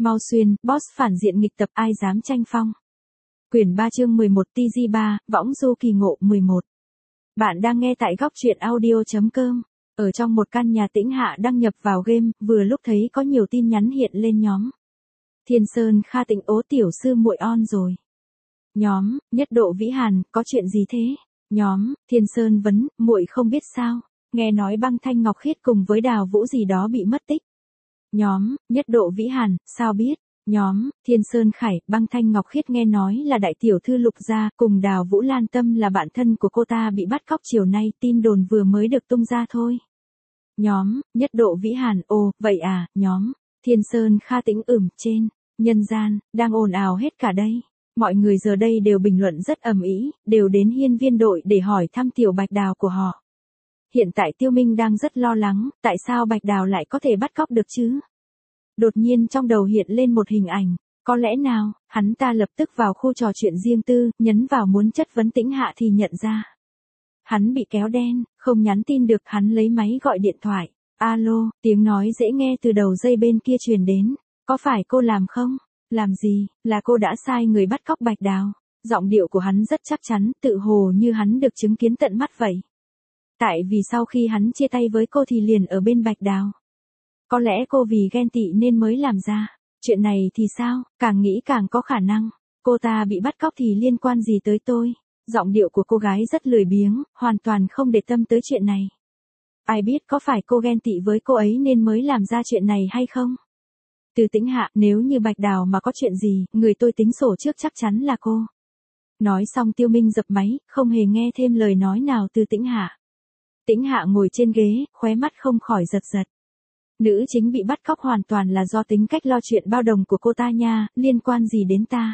Mau xuyên, boss phản diện nghịch tập ai dám tranh phong. Quyển 3 chương 11 TG3, võng du kỳ ngộ 11. Bạn đang nghe tại góc truyện audio.com. Ở trong một căn nhà tĩnh Hạ đăng nhập vào game, vừa lúc thấy có nhiều tin nhắn hiện lên nhóm. Thiên Sơn Kha Tĩnh ố tiểu sư muội on rồi. Nhóm, Nhất Độ Vĩ Hàn, có chuyện gì thế? Nhóm, Thiên Sơn vấn, muội không biết sao? Nghe nói Băng Thanh Ngọc Khiết cùng với Đào Vũ gì đó bị mất tích. Nhóm, Nhất Độ Vĩ Hàn, sao biết? Nhóm, Thiên Sơn Khải, Băng Thanh Ngọc Khiết nghe nói là đại tiểu thư Lục gia cùng Đào Vũ Lan Tâm là bạn thân của cô ta bị bắt cóc chiều nay, tin đồn vừa mới được tung ra thôi. Nhóm, Nhất Độ Vĩ Hàn, ồ, vậy à, nhóm, Thiên Sơn Kha Tĩnh trên, nhân gian, đang ồn ào hết cả đây. Mọi người giờ đây đều bình luận rất ầm ĩ, đều đến hiên viên đội để hỏi thăm tiểu Bạch Đào của họ. Hiện tại Tiêu Minh đang rất lo lắng, tại sao Bạch Đào lại có thể bắt cóc được chứ? Đột nhiên trong đầu hiện lên một hình ảnh, có lẽ nào, hắn ta lập tức vào khu trò chuyện riêng tư, nhấn vào muốn chất vấn Tĩnh Hạ thì nhận ra. Hắn bị kéo đen, không nhắn tin được, hắn lấy máy gọi điện thoại. Alo, tiếng nói dễ nghe từ đầu dây bên kia truyền đến. Có phải cô làm không? Làm gì, là cô đã sai người bắt cóc Bạch Đào. Giọng điệu của hắn rất chắc chắn, tự hồ như hắn được chứng kiến tận mắt vậy. Tại vì sau khi hắn chia tay với cô thì liền ở bên Bạch Đào. Có lẽ cô vì ghen tị nên mới làm ra. Chuyện này thì sao, càng nghĩ càng có khả năng. Cô ta bị bắt cóc thì liên quan gì tới tôi? Giọng điệu của cô gái rất lười biếng, hoàn toàn không để tâm tới chuyện này. Ai biết có phải cô ghen tị với cô ấy nên mới làm ra chuyện này hay không? Từ Tĩnh Hạ, nếu như Bạch Đào mà có chuyện gì, người tôi tính sổ trước chắc chắn là cô. Nói xong Tiêu Minh dập máy, không hề nghe thêm lời nói nào từ Tĩnh Hạ. Tĩnh Hạ ngồi trên ghế, khóe mắt không khỏi giật giật. Nữ chính bị bắt cóc hoàn toàn là do tính cách lo chuyện bao đồng của cô ta nha, liên quan gì đến ta?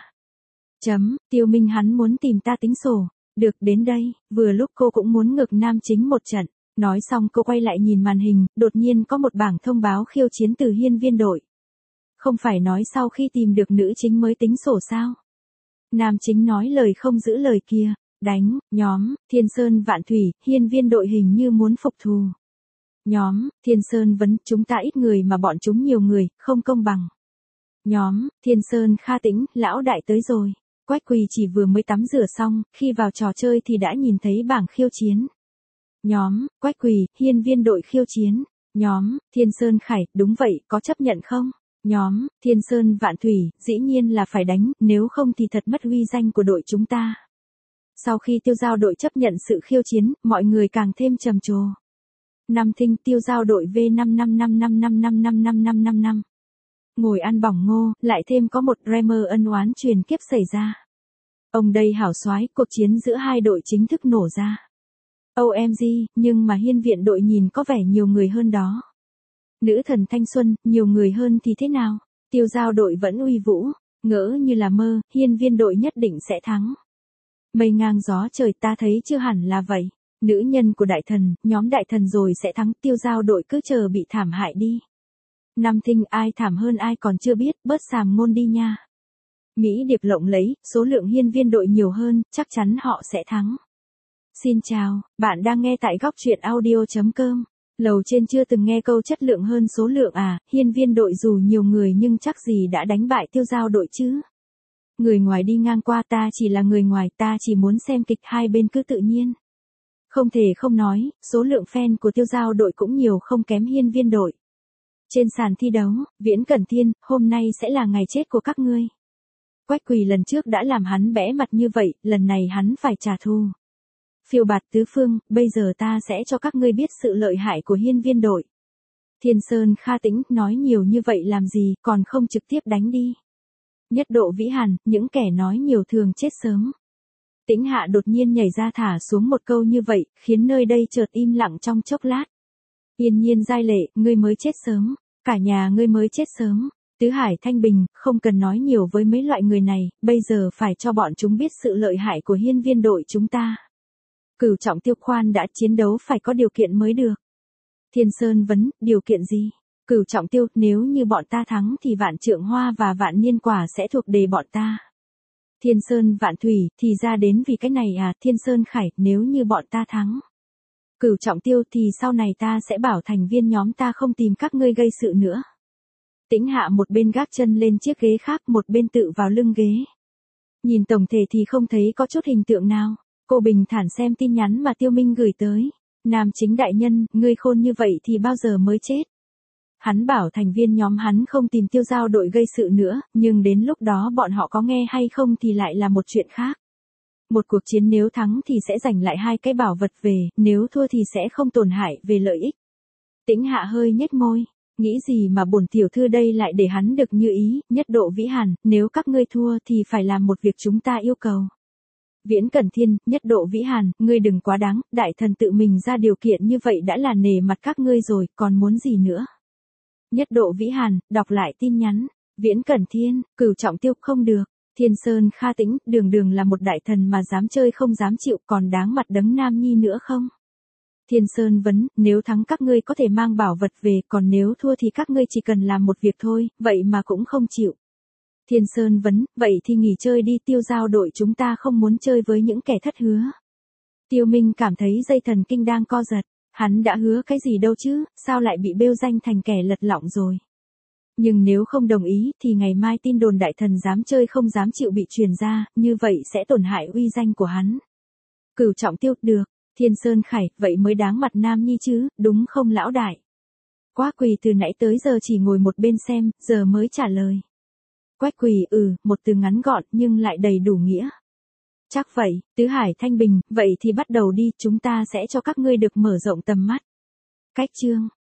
Tiêu Minh hắn muốn tìm ta tính sổ. Được, đến đây, vừa lúc cô cũng muốn ngược nam chính một trận. Nói xong cô quay lại nhìn màn hình, đột nhiên có một bảng thông báo khiêu chiến từ hiên viên đội. Không phải nói sau khi tìm được nữ chính mới tính sổ sao? Nam chính nói lời không giữ lời kia. Đánh, nhóm, Thiên Sơn Vạn Thủy, hiên viên đội hình như muốn phục thù. Nhóm, Thiên Sơn vấn, chúng ta ít người mà bọn chúng nhiều người, không công bằng. Nhóm, Thiên Sơn Kha Tĩnh, lão đại tới rồi. Quách Quỳ chỉ vừa mới tắm rửa xong, khi vào trò chơi thì đã nhìn thấy bảng khiêu chiến. Nhóm, Quách Quỳ, hiên viên đội khiêu chiến. Nhóm, Thiên Sơn Khải, đúng vậy, có chấp nhận không? Nhóm, Thiên Sơn Vạn Thủy, dĩ nhiên là phải đánh, nếu không thì thật mất uy danh của đội chúng ta. Sau khi Tiêu Giao đội chấp nhận sự khiêu chiến, mọi người càng thêm trầm trồ. Năm Thinh, Tiêu Giao đội V55555555555. Ngồi ăn bỏng ngô, lại thêm có một Dreamer ân oán truyền kiếp xảy ra. Ông đây hảo soái, cuộc chiến giữa hai đội chính thức nổ ra. OMG, nhưng mà hiên viện đội nhìn có vẻ nhiều người hơn đó. Nữ thần thanh xuân, nhiều người hơn thì thế nào? Tiêu Giao đội vẫn uy vũ, ngỡ như là mơ, hiên viên đội nhất định sẽ thắng. Mây ngang gió trời, ta thấy chưa hẳn là vậy. Nữ nhân của đại thần, nhóm đại thần rồi sẽ thắng, Tiêu Giao đội cứ chờ bị thảm hại đi. Năm Thinh, ai thảm hơn ai còn chưa biết, bớt sàm ngôn đi nha. Mỹ Điệp lộng lấy, số lượng hiên viên đội nhiều hơn, chắc chắn họ sẽ thắng. Xin chào, bạn đang nghe tại góc truyện audio.com. Lầu trên chưa từng nghe câu chất lượng hơn số lượng à, hiên viên đội dù nhiều người nhưng chắc gì đã đánh bại Tiêu Giao đội chứ. Người ngoài đi ngang qua, ta chỉ là người ngoài, ta chỉ muốn xem kịch, hai bên cứ tự nhiên. Không thể không nói, số lượng fan của Tiêu Giao đội cũng nhiều không kém hiên viên đội. Trên sàn thi đấu, Viễn Cẩn Thiên, hôm nay sẽ là ngày chết của các ngươi. Quách Quỳ lần trước đã làm hắn bẽ mặt như vậy, lần này hắn phải trả thù. Phiêu bạt tứ phương, bây giờ ta sẽ cho các ngươi biết sự lợi hại của hiên viên đội. Thiên Sơn Kha Tĩnh, nói nhiều như vậy làm gì, còn không trực tiếp đánh đi. Nhất Độ Vĩ Hàn, những kẻ nói nhiều thường chết sớm. Tĩnh Hạ đột nhiên nhảy ra thả xuống một câu như vậy, khiến nơi đây chợt im lặng trong chốc lát. Yên Nhiên giai lệ, ngươi mới chết sớm, cả nhà ngươi mới chết sớm. Tứ Hải Thanh Bình, không cần nói nhiều với mấy loại người này, bây giờ phải cho bọn chúng biết sự lợi hại của hiên viên đội chúng ta. Cửu Trọng Tiêu, khoan đã, chiến đấu phải có điều kiện mới được. Thiên Sơn vấn, điều kiện gì? Cửu Trọng Tiêu, nếu như bọn ta thắng thì Vạn Trượng Hoa và Vạn Niên Quả sẽ thuộc về bọn ta. Thiên Sơn Vạn Thủy, thì ra đến vì cái này à? Thiên Sơn Khải, nếu như bọn ta thắng. Cửu Trọng Tiêu, thì sau này ta sẽ bảo thành viên nhóm ta không tìm các ngươi gây sự nữa. Tĩnh Hạ một bên gác chân lên chiếc ghế khác, một bên tự vào lưng ghế. Nhìn tổng thể thì không thấy có chút hình tượng nào. Cô bình thản xem tin nhắn mà Tiêu Minh gửi tới. Nam chính đại nhân, ngươi khôn như vậy thì bao giờ mới chết? Hắn bảo thành viên nhóm hắn không tìm Tiêu Giao đội gây sự nữa, nhưng đến lúc đó bọn họ có nghe hay không thì lại là một chuyện khác. Một cuộc chiến nếu thắng thì sẽ giành lại 2 cái bảo vật về, nếu thua thì sẽ không tổn hại về lợi ích. Tĩnh Hạ hơi nhếch môi, nghĩ gì mà bổn tiểu thư đây lại để hắn được như ý, Nhất Độ Vĩ Hàn, nếu các ngươi thua thì phải làm một việc chúng ta yêu cầu. Viễn Cẩn Thiên, Nhất Độ Vĩ Hàn, ngươi đừng quá đáng, đại thần tự mình ra điều kiện như vậy đã là nể mặt các ngươi rồi, còn muốn gì nữa? Nhất Độ Vĩ Hàn, đọc lại tin nhắn. Viễn Cẩn Thiên, Cửu Trọng Tiêu, không được. Thiên Sơn Kha Tĩnh, đường đường là một đại thần mà dám chơi không dám chịu, còn đáng mặt đấng Nam Nhi nữa không? Thiên Sơn vấn, nếu thắng các ngươi có thể mang bảo vật về, còn nếu thua thì các ngươi chỉ cần làm một việc thôi, vậy mà cũng không chịu. Thiên Sơn vấn, vậy thì nghỉ chơi đi, Tiêu Giao đội chúng ta không muốn chơi với những kẻ thất hứa. Tiêu Minh cảm thấy dây thần kinh đang co giật, hắn đã hứa cái gì đâu chứ, sao lại bị bêu danh thành kẻ lật lọng rồi. Nhưng nếu không đồng ý thì ngày mai tin đồn đại thần dám chơi không dám chịu bị truyền ra, như vậy sẽ tổn hại uy danh của hắn. Cửu Trọng Tiêu, được. Thiên Sơn Khải, vậy mới đáng mặt Nam Nhi chứ, đúng không lão đại? Quá Quỳ từ nãy tới giờ chỉ ngồi một bên xem, giờ mới trả lời. Quách Quỳ, một từ ngắn gọn nhưng lại đầy đủ nghĩa. Chắc vậy, Tứ Hải Thanh Bình, vậy thì bắt đầu đi, chúng ta sẽ cho các ngươi được mở rộng tầm mắt. Cách chương